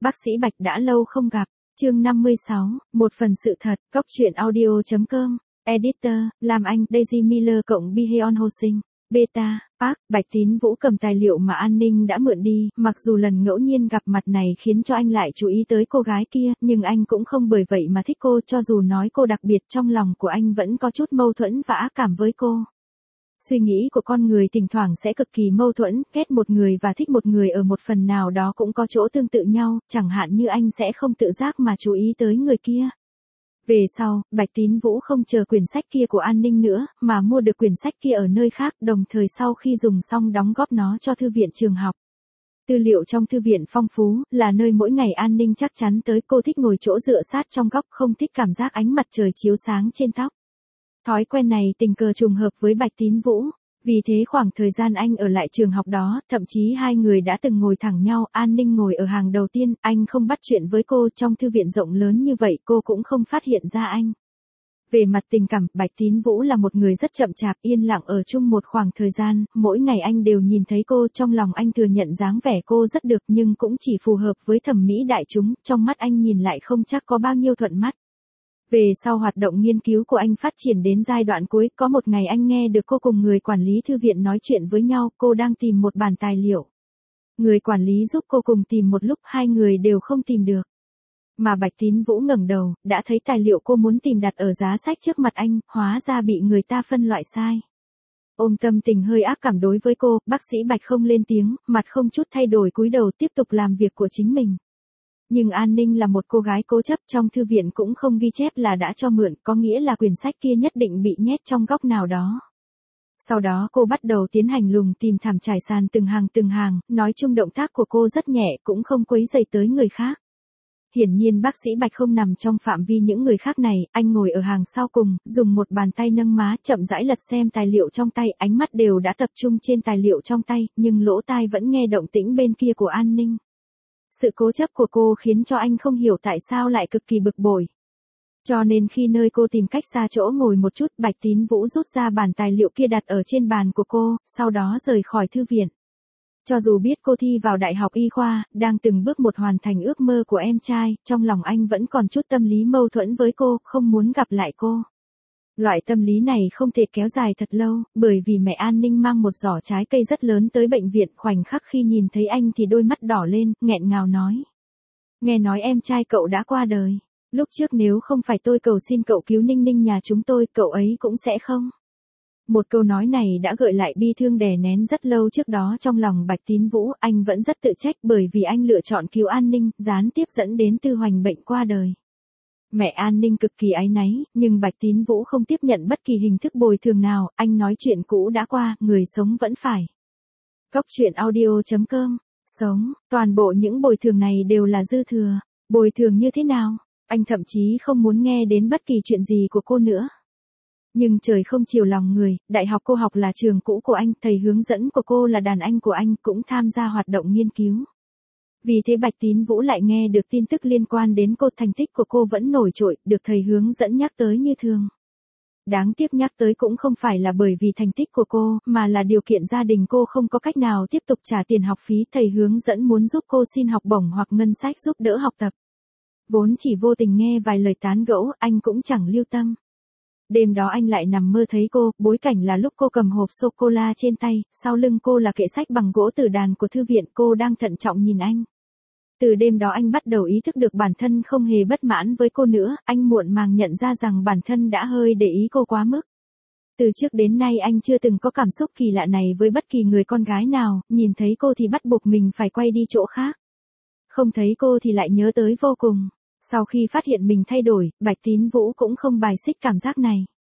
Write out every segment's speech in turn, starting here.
Bác sĩ Bạch đã lâu không gặp. Chương 56, một phần sự thật, Góc truyện audio.com, Editor, Lam Anh, Daisy Miller cộng Biheon Ho Sinh, Beta, Park, Bạch Tín Vũ cầm tài liệu mà an ninh đã mượn đi, mặc dù lần ngẫu nhiên gặp mặt này khiến cho anh lại chú ý tới cô gái kia, nhưng anh cũng không bởi vậy mà thích cô, cho dù nói cô đặc biệt trong lòng của anh vẫn có chút mâu thuẫn và ác cảm với cô. Suy nghĩ của con người thỉnh thoảng sẽ cực kỳ mâu thuẫn, ghét một người và thích một người ở một phần nào đó cũng có chỗ tương tự nhau, chẳng hạn như anh sẽ không tự giác mà chú ý tới người kia. Về sau, Bạch Tín Vũ không chờ quyển sách kia của an ninh nữa, mà mua được quyển sách kia ở nơi khác, đồng thời sau khi dùng xong đóng góp nó cho thư viện trường học. Tư liệu trong thư viện phong phú, là nơi mỗi ngày an ninh chắc chắn tới. Cô thích ngồi chỗ dựa sát trong góc, không thích cảm giác ánh mặt trời chiếu sáng trên tóc. Thói quen này tình cờ trùng hợp với Bạch Tín Vũ, vì thế khoảng thời gian anh ở lại trường học đó, thậm chí hai người đã từng ngồi thẳng nhau, an ninh ngồi ở hàng đầu tiên, anh không bắt chuyện với cô, trong thư viện rộng lớn như vậy cô cũng không phát hiện ra anh. Về mặt tình cảm, Bạch Tín Vũ là một người rất chậm chạp, yên lặng ở chung một khoảng thời gian, mỗi ngày anh đều nhìn thấy cô, trong lòng anh thừa nhận dáng vẻ cô rất được nhưng cũng chỉ phù hợp với thẩm mỹ đại chúng, trong mắt anh nhìn lại không chắc có bao nhiêu thuận mắt. Về sau hoạt động nghiên cứu của anh phát triển đến giai đoạn cuối, có một ngày anh nghe được cô cùng người quản lý thư viện nói chuyện với nhau, cô đang tìm một bản tài liệu. Người quản lý giúp cô cùng tìm một lúc, hai người đều không tìm được. Mà Bạch Tín Vũ ngẩng đầu, đã thấy tài liệu cô muốn tìm đặt ở giá sách trước mặt anh, hóa ra bị người ta phân loại sai. Ôm tâm tình hơi ác cảm đối với cô, bác sĩ Bạch không lên tiếng, mặt không chút thay đổi cúi đầu tiếp tục làm việc của chính mình. Nhưng An Ninh là một cô gái cố chấp, trong thư viện cũng không ghi chép là đã cho mượn, có nghĩa là quyển sách kia nhất định bị nhét trong góc nào đó. Sau đó cô bắt đầu tiến hành lùng tìm, thảm trải sàn từng hàng, nói chung động tác của cô rất nhẹ, cũng không quấy rầy tới người khác. Hiển nhiên bác sĩ Bạch không nằm trong phạm vi những người khác này, anh ngồi ở hàng sau cùng, dùng một bàn tay nâng má, chậm rãi lật xem tài liệu trong tay, ánh mắt đều đã tập trung trên tài liệu trong tay, nhưng lỗ tai vẫn nghe động tĩnh bên kia của An Ninh. Sự cố chấp của cô khiến cho anh không hiểu tại sao lại cực kỳ bực bội. Cho nên khi nơi cô tìm cách xa chỗ ngồi một chút, Bạch Tín Vũ rút ra bản tài liệu kia đặt ở trên bàn của cô, sau đó rời khỏi thư viện. Cho dù biết cô thi vào đại học y khoa, đang từng bước một hoàn thành ước mơ của em trai, trong lòng anh vẫn còn chút tâm lý mâu thuẫn với cô, không muốn gặp lại cô. Loại tâm lý này không thể kéo dài thật lâu, bởi vì mẹ An Ninh mang một giỏ trái cây rất lớn tới bệnh viện, khoảnh khắc khi nhìn thấy anh thì đôi mắt đỏ lên, nghẹn ngào nói. Nghe nói em trai cậu đã qua đời. Lúc trước nếu không phải tôi cầu xin cậu cứu Ninh Ninh nhà chúng tôi, cậu ấy cũng sẽ không. Một câu nói này đã gợi lại bi thương đè nén rất lâu trước đó trong lòng Bạch Tín Vũ, anh vẫn rất tự trách bởi vì anh lựa chọn cứu An Ninh, gián tiếp dẫn đến Tư Hoành bệnh qua đời. Mẹ An Ninh cực kỳ áy náy, nhưng Bạch Tín Vũ không tiếp nhận bất kỳ hình thức bồi thường nào, anh nói chuyện cũ đã qua, người sống vẫn phải. Góc truyện audio.com, sống, toàn bộ những bồi thường này đều là dư thừa, bồi thường như thế nào, anh thậm chí không muốn nghe đến bất kỳ chuyện gì của cô nữa. Nhưng trời không chiều lòng người, đại học cô học là trường cũ của anh, thầy hướng dẫn của cô là đàn anh của anh, cũng tham gia hoạt động nghiên cứu. Vì thế Bạch Tín Vũ lại nghe được tin tức liên quan đến cô, thành tích của cô vẫn nổi trội, được thầy hướng dẫn nhắc tới như thường. Đáng tiếc nhắc tới cũng không phải là bởi vì thành tích của cô, mà là điều kiện gia đình cô không có cách nào tiếp tục trả tiền học phí, thầy hướng dẫn muốn giúp cô xin học bổng hoặc ngân sách giúp đỡ học tập. Vốn chỉ vô tình nghe vài lời tán gẫu, anh cũng chẳng lưu tâm. Đêm đó anh lại nằm mơ thấy cô, bối cảnh là lúc cô cầm hộp sô-cô-la trên tay, sau lưng cô là kệ sách bằng gỗ tử đàn của thư viện, cô đang thận trọng nhìn anh. Từ đêm đó anh bắt đầu ý thức được bản thân không hề bất mãn với cô nữa, anh muộn màng nhận ra rằng bản thân đã hơi để ý cô quá mức. Từ trước đến nay anh chưa từng có cảm xúc kỳ lạ này với bất kỳ người con gái nào, nhìn thấy cô thì bắt buộc mình phải quay đi chỗ khác. Không thấy cô thì lại nhớ tới vô cùng. Sau khi phát hiện mình thay đổi, Bạch Tín Vũ cũng không bài xích cảm giác này.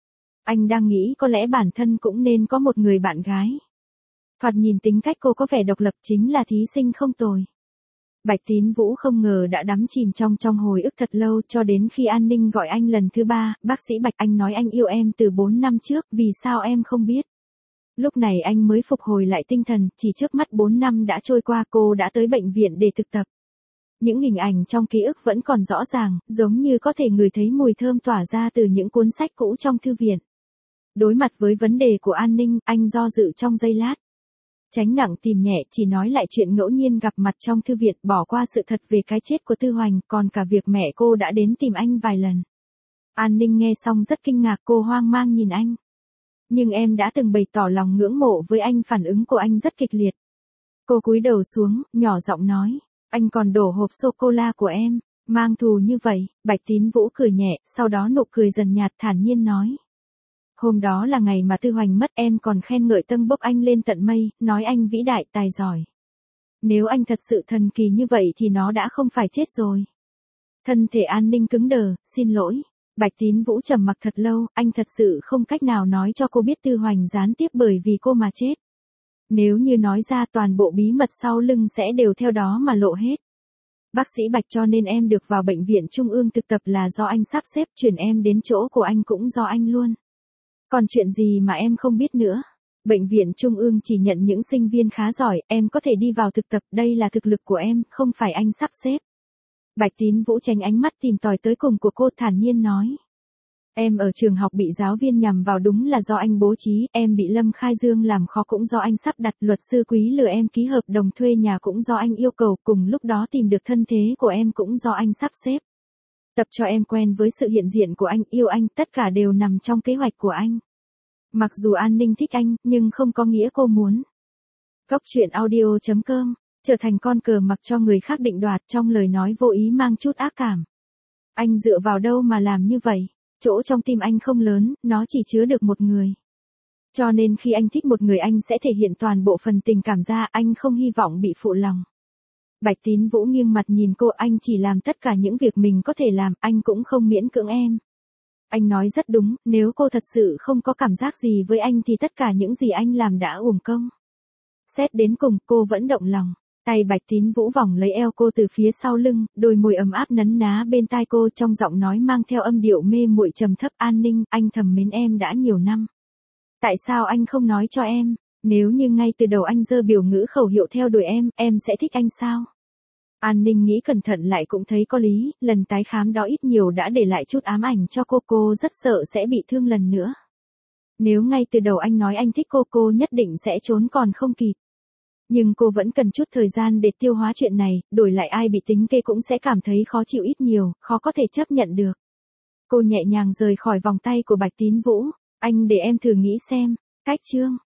Anh đang nghĩ có lẽ bản thân cũng nên có một người bạn gái. Thoạt nhìn tính cách cô có vẻ độc lập, chính là thí sinh không tồi. Bạch Tín Vũ không ngờ đã đắm chìm trong hồi ức thật lâu, cho đến khi An Ninh gọi anh lần thứ 3, bác sĩ Bạch, anh nói anh yêu em từ 4 năm trước, vì sao em không biết. Lúc này anh mới phục hồi lại tinh thần, chỉ trước mắt 4 năm đã trôi qua, cô đã tới bệnh viện để thực tập. Những hình ảnh trong ký ức vẫn còn rõ ràng, giống như có thể ngửi thấy mùi thơm tỏa ra từ những cuốn sách cũ trong thư viện. Đối mặt với vấn đề của An Ninh, anh do dự trong giây lát. Tránh nặng tìm nhẹ, chỉ nói lại chuyện ngẫu nhiên gặp mặt trong thư viện, bỏ qua sự thật về cái chết của Tư Hoành, còn cả việc mẹ cô đã đến tìm anh vài lần. An Ninh nghe xong rất kinh ngạc, cô hoang mang nhìn anh. Nhưng em đã từng bày tỏ lòng ngưỡng mộ với anh, phản ứng của anh rất kịch liệt. Cô cúi đầu xuống, nhỏ giọng nói, anh còn đổ hộp sô-cô-la của em, mang thù như vậy. Bạch Tín Vũ cười nhẹ, sau đó nụ cười dần nhạt, thản nhiên nói. Hôm đó là ngày mà Tư Hoành mất, em còn khen ngợi tâng bốc anh lên tận mây, nói anh vĩ đại tài giỏi. Nếu anh thật sự thần kỳ như vậy thì nó đã không phải chết rồi. Thân thể An Ninh cứng đờ, xin lỗi. Bạch Tín Vũ trầm mặc thật lâu, anh thật sự không cách nào nói cho cô biết Tư Hoành gián tiếp bởi vì cô mà chết. Nếu như nói ra, toàn bộ bí mật sau lưng sẽ đều theo đó mà lộ hết. Bác sĩ Bạch, cho nên em được vào bệnh viện Trung ương thực tập là do anh sắp xếp, chuyển em đến chỗ của anh cũng do anh luôn. Còn chuyện gì mà em không biết nữa? Bệnh viện Trung ương chỉ nhận những sinh viên khá giỏi, em có thể đi vào thực tập, đây là thực lực của em, không phải anh sắp xếp. Bạch Tín Vũ tránh ánh mắt tìm tòi tới cùng của cô, thản nhiên nói. Em ở trường học bị giáo viên nhằm vào đúng là do anh bố trí, em bị Lâm Khai Dương làm khó cũng do anh sắp đặt, luật sư Quý lừa em ký hợp đồng thuê nhà cũng do anh yêu cầu, cùng lúc đó tìm được thân thế của em cũng do anh sắp xếp. Tập cho em quen với sự hiện diện của anh, yêu anh, tất cả đều nằm trong kế hoạch của anh. Mặc dù An Ninh thích anh, nhưng không có nghĩa cô muốn. Góc truyện audio.com, trở thành con cờ mặc cho người khác định đoạt, trong lời nói vô ý mang chút ác cảm. Anh dựa vào đâu mà làm như vậy? Chỗ trong tim anh không lớn, nó chỉ chứa được một người. Cho nên khi anh thích một người anh sẽ thể hiện toàn bộ phần tình cảm ra, anh không hy vọng bị phụ lòng. Bạch Tín Vũ nghiêng mặt nhìn cô, anh chỉ làm tất cả những việc mình có thể làm, anh cũng không miễn cưỡng em. Anh nói rất đúng, nếu cô thật sự không có cảm giác gì với anh thì tất cả những gì anh làm đã uổng công. Xét đến cùng, cô vẫn động lòng. Tay Bạch Tín Vũ vòng lấy eo cô từ phía sau lưng, đôi môi ấm áp nấn ná bên tai cô, trong giọng nói mang theo âm điệu mê muội trầm thấp. An Ninh, anh thầm mến em đã nhiều năm. Tại sao anh không nói cho em? Nếu như ngay từ đầu anh giơ biểu ngữ khẩu hiệu theo đuổi em sẽ thích anh sao? An Ninh nghĩ cẩn thận lại cũng thấy có lý, lần tái khám đó ít nhiều đã để lại chút ám ảnh cho cô rất sợ sẽ bị thương lần nữa. Nếu ngay từ đầu anh nói anh thích cô nhất định sẽ trốn còn không kịp. Nhưng cô vẫn cần chút thời gian để tiêu hóa chuyện này, đổi lại ai bị tính kê cũng sẽ cảm thấy khó chịu ít nhiều, khó có thể chấp nhận được. Cô nhẹ nhàng rời khỏi vòng tay của Bạch Tín Vũ, anh để em thử nghĩ xem. Cách chương